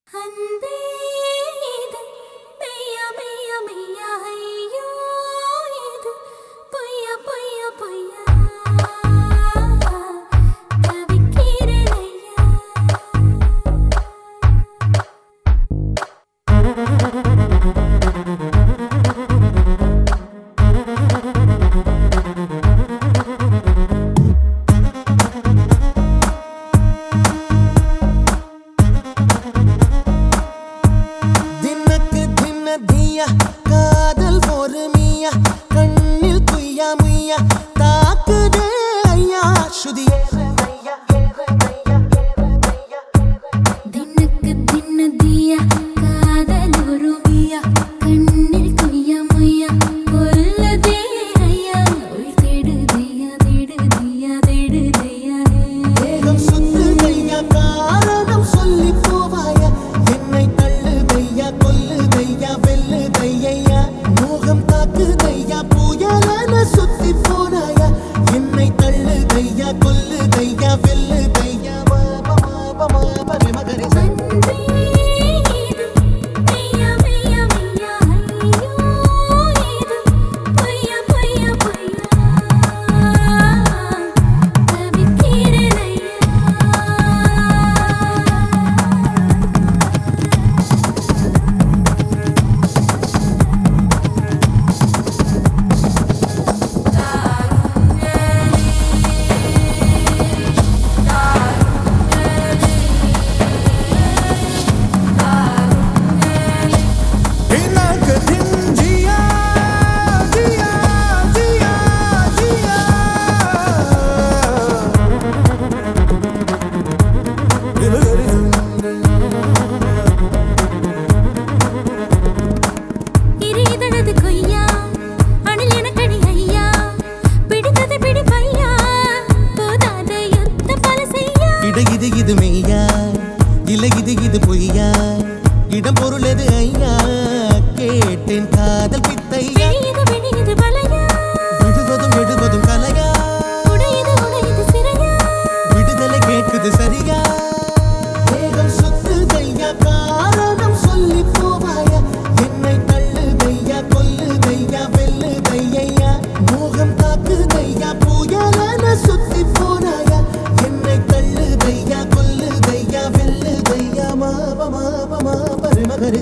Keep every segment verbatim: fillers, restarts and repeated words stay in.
காதல் பொறுமையா கண்ணில் குய்யா முய்யா தாக்குதே ஐயா சுதியே தினக்கு தினதியா காதல் பொறுமையா கண்ணில் குய்யா முய்யா கொல்லதே ஐயா உள் தேடுதியா தேடுதியா தேடுதியா தேகம் சுத்துதையா காரணம் சொல்லி போவாயா என்னை தள்ளுதையா கொல்லுதையா வெல்லுதையா மோகம் தாக்குதையா புயலான சுத்தி போனாயா என்னை தள்ளுதையா கொல்லுதையா வெல்லுதையா இது இது மெய்யா இல்லை இது இது பொய்யா இடம் பொருள் எது ஐயா கேட்டேன் காதல் பித்தையா விடுவதும் விடுவதும் கலையா விடுதலை கேட்குது சரியா தேகம் சுத்துதையா காரணம் சொல்லி போவாயா என்னை தள்ளுதையா கொல்லுதையா வெல்லுதையா மோகம் தாக்குதையா புயலான சுத்தி போனாயா என்னை தள்ளுதையா கொல்லுதையா வெல்லுதையா மாப மாப மாப மகரி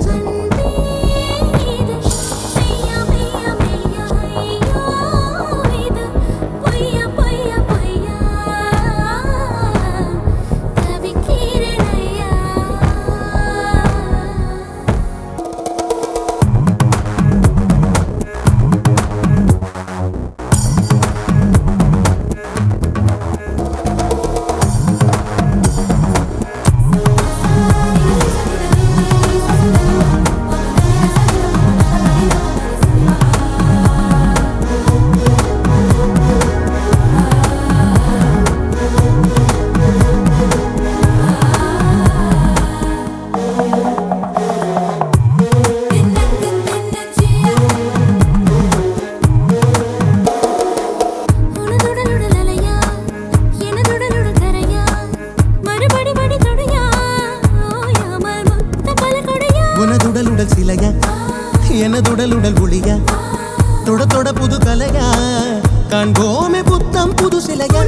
உனதுடலுடல் சிலையா எனதுடலுடல் ஒளியா தொட தொட புது கலையா காண்போமே புத்தம் புது சிலையா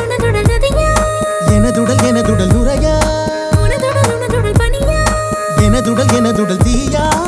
எனதுடல் எனதுடல் நுரையா எனதுடல் எனதுடல் தீயா